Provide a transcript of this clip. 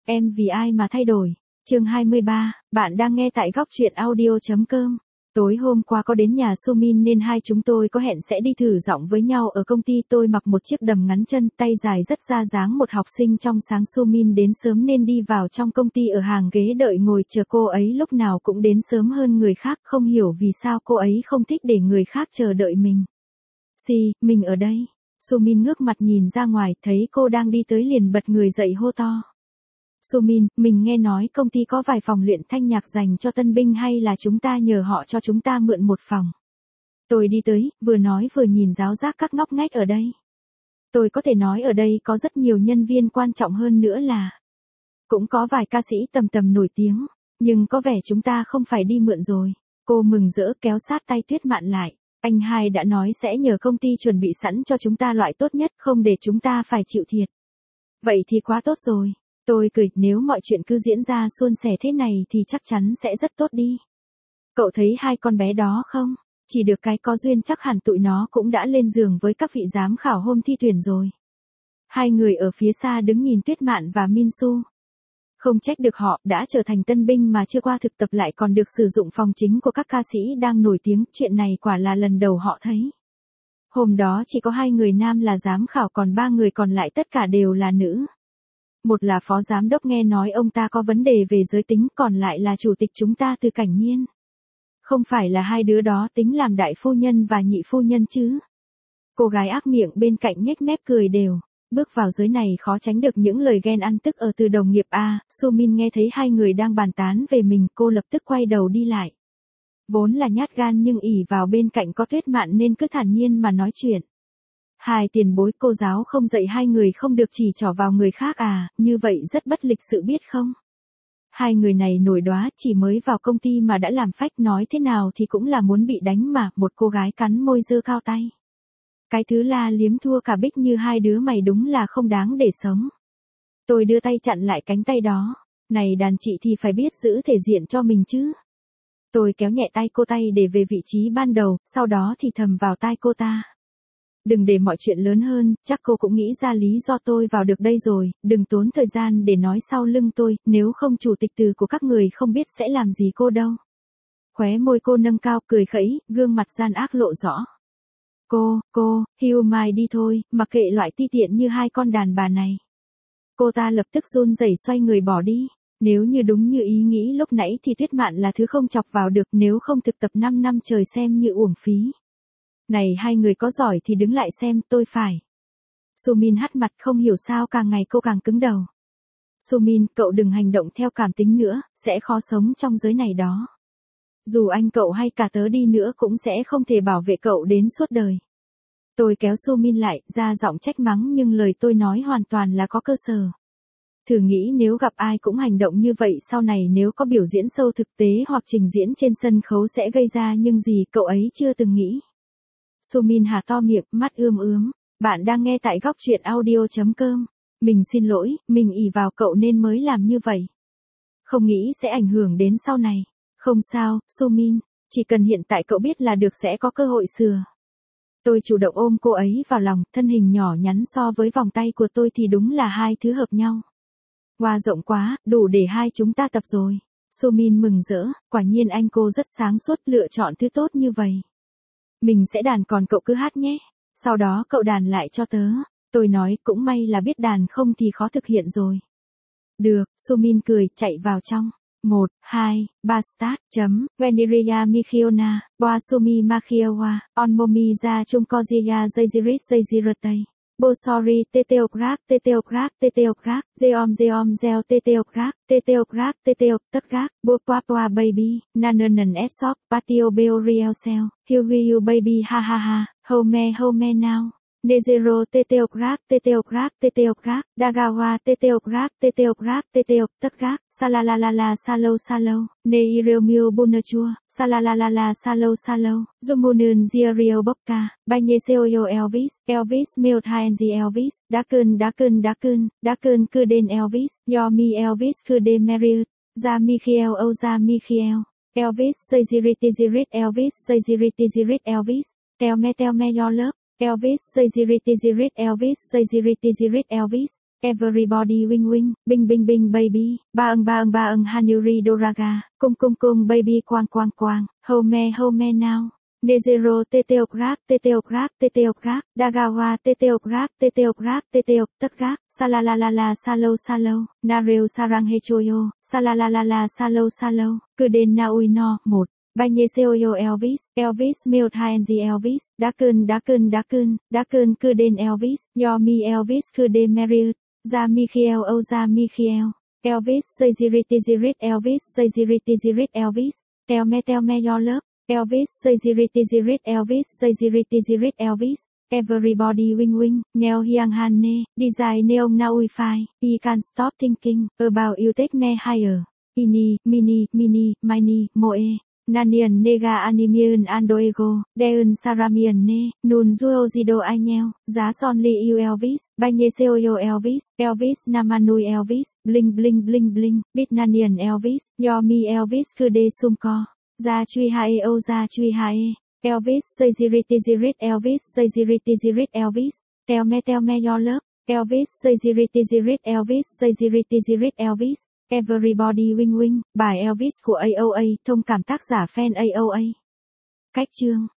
Em vì ai mà thay đổi? Chương 23, bạn đang nghe tại góc truyện audio.com. Tối hôm qua có đến nhà Sumin nên hai chúng tôi có hẹn sẽ đi thử giọng với nhau ở công ty. Tôi mặc một chiếc đầm ngắn chân, tay dài rất ra dáng một học sinh trong sáng. Sumin đến sớm nên đi vào trong công ty ở hàng ghế đợi ngồi chờ. Cô ấy lúc nào cũng đến sớm hơn người khác, không hiểu vì sao cô ấy không thích để người khác chờ đợi mình. Mình ở đây. Sumin ngước mặt nhìn ra ngoài, thấy cô đang đi tới liền bật người dậy hô to. Sumin, mình nghe nói công ty có vài phòng luyện thanh nhạc dành cho tân binh, hay là chúng ta nhờ họ cho chúng ta mượn một phòng. Tôi đi tới, vừa nói vừa nhìn ráo rác các ngóc ngách ở đây. Tôi có thể nói ở đây có rất nhiều nhân viên, quan trọng hơn nữa là cũng có vài ca sĩ tầm nổi tiếng, nhưng có vẻ chúng ta không phải đi mượn rồi. Cô mừng rỡ kéo sát tay Tuyết Mạn lại. Anh hai đã nói sẽ nhờ công ty chuẩn bị sẵn cho chúng ta loại tốt nhất, không để chúng ta phải chịu thiệt. Vậy thì quá tốt rồi. Tôi cười, nếu mọi chuyện cứ diễn ra suôn sẻ thế này thì chắc chắn sẽ rất tốt đi. Cậu thấy hai con bé đó không? Chỉ được cái có duyên chắc hẳn tụi nó cũng đã lên giường với các vị giám khảo hôm thi tuyển rồi. Hai người ở phía xa đứng nhìn Tuyết Mạn và Minsu. Không trách được, họ đã trở thành tân binh mà chưa qua thực tập lại còn được sử dụng phòng chính của các ca sĩ đang nổi tiếng. Chuyện này quả là lần đầu họ thấy. Hôm đó chỉ có 2 người nam là giám khảo, còn 3 người còn lại tất cả đều là nữ. Một là phó giám đốc, nghe nói ông ta có vấn đề về giới tính, còn lại là chủ tịch chúng ta Từ Cảnh Nhiên. Không phải là hai đứa đó tính làm đại phu nhân và nhị phu nhân chứ? Cô gái ác miệng bên cạnh nhếch mép cười đều. Bước vào giới này khó tránh được những lời ghen ăn tức ở từ đồng nghiệp. Sumin nghe thấy hai người đang bàn tán về mình, cô lập tức quay đầu đi lại. Vốn là nhát gan nhưng ỷ vào bên cạnh có Tuyết Mạn nên cứ thản nhiên mà nói chuyện. Hai tiền bối, cô giáo không dạy hai người không được chỉ trỏ vào người khác như vậy rất bất lịch sự biết không? Hai người này nổi đoá, chỉ mới vào công ty mà đã làm phách, nói thế nào thì cũng là muốn bị đánh mà. Một cô gái cắn môi giơ cao tay. Cái thứ la liếm thua cả Bích như hai đứa mày đúng là không đáng để sống. Tôi đưa tay chặn lại cánh tay đó. Này đàn chị thì phải biết giữ thể diện cho mình chứ. Tôi kéo nhẹ tay cô, tay để về vị trí ban đầu, sau đó thì thầm vào tai cô ta. Đừng để mọi chuyện lớn hơn, chắc cô cũng nghĩ ra lý do tôi vào được đây rồi, đừng tốn thời gian để nói sau lưng tôi, nếu không chủ tịch Từ của các người không biết sẽ làm gì cô đâu. Khóe môi cô nâng cao, cười khẩy, gương mặt gian ác lộ rõ. Cô, hiu mai đi thôi, mặc kệ loại ti tiện như hai con đàn bà này. Cô ta lập tức run rẩy xoay người bỏ đi. Nếu như đúng như ý nghĩ lúc nãy thì Tuyết Mạn là thứ không chọc vào được, nếu không thực tập 5 năm trời xem như uổng phí. Này hai người có giỏi thì đứng lại xem, tôi phải. Sumin hắt mặt, không hiểu sao càng ngày cô càng cứng đầu. Sumin, cậu đừng hành động theo cảm tính nữa, sẽ khó sống trong giới này đó. Dù anh cậu hay cả tớ đi nữa cũng sẽ không thể bảo vệ cậu đến suốt đời. Tôi kéo Sumin lại, ra giọng trách mắng, nhưng lời tôi nói hoàn toàn là có cơ sở. Thử nghĩ nếu gặp ai cũng hành động như vậy, sau này nếu có biểu diễn show thực tế hoặc trình diễn trên sân khấu sẽ gây ra nhưng gì cậu ấy chưa từng nghĩ. Sumin há to miệng, mắt ươm. Bạn đang nghe tại góc truyện audio.com. Mình xin lỗi, mình ỷ vào cậu nên mới làm như vậy. Không nghĩ sẽ ảnh hưởng đến sau này. Không sao, Sumin, chỉ cần hiện tại cậu biết là được, sẽ có cơ hội sửa. Tôi chủ động ôm cô ấy vào lòng, thân hình nhỏ nhắn so với vòng tay của tôi thì đúng là hai thứ hợp nhau. Wow, rộng quá, đủ để hai chúng ta tập rồi. Sumin mừng rỡ, quả nhiên anh cô rất sáng suốt, lựa chọn thứ tốt như vậy. Mình sẽ đàn còn cậu cứ hát nhé. Sau đó cậu đàn lại cho tớ. Tôi nói, cũng may là biết đàn, không thì khó thực hiện rồi. Được, Sumin cười, chạy vào trong. 1, 2, 3 start. Veniria Mikiona, Boasumi Makiawa, Onmomi Ra Chungkojiya Zaizirit. Bosori Teteokgak, Zeom Zeo Teteokgak, tất gak, Bopapa Baby, Nananan Esok, Patio Beoriel Cell, Hiu Baby ha ha ha, Home Now. Nezero Teteokgak, Dagawa Teteokgak, tất gak, Salalalala Salo, Neiremio Bunachua, Salalalala Salo, Zumunun Zirio Bokka, Banyeseoyo Elvis Milt Haenzi Elvis, Daken Kuden Elvis, Yomi Elvis Kude Meryl, Za Michiel Oza Michiel, Elvis Zaizirit Elvis, Tell me your love. Elvis Zaizirit Elvis, Everybody wing wing, bing bing bing baby, ba ưng Hanuri Doraga, cung baby quang quang, home now. Nezero teteok gak, Dagawa teteok gak, tất gak, salalalala salo, nareo sarang hechoyo, salalalala salo, Kuden naui no, 1. Banye seoyo Elvis, Milt Hng Elvis, Dakun, Kuden Elvis, Yomi Elvis Kude Meryl, Za Michiel Oza Michiel, Elvis, Sayziritizirit Elvis, Tell me your love. Elvis, Sayziritizirit Elvis, Everybody wing wing, Neo Hyang Hanne, Design Neong Naui Phai, I can't stop thinking, about you take me higher. Ini, mini, moe, Nanian Nega Animian Andoego, Deun Saramian Ne, Nun Zuozido Anyel, Giá Son Li U Elvis, Banye Seoyo Elvis Namanui Elvis, Bling, Bit Nanian Elvis, Yomi Elvis Kude Sumko. Gia truy hae, Elvis, Sayziritizirit Elvis, Tell me your love, Elvis, Sayziritizirit Elvis, Everybody wing wing, bài Elvis của AOA, thông cảm tác giả fan AOA. Cách chương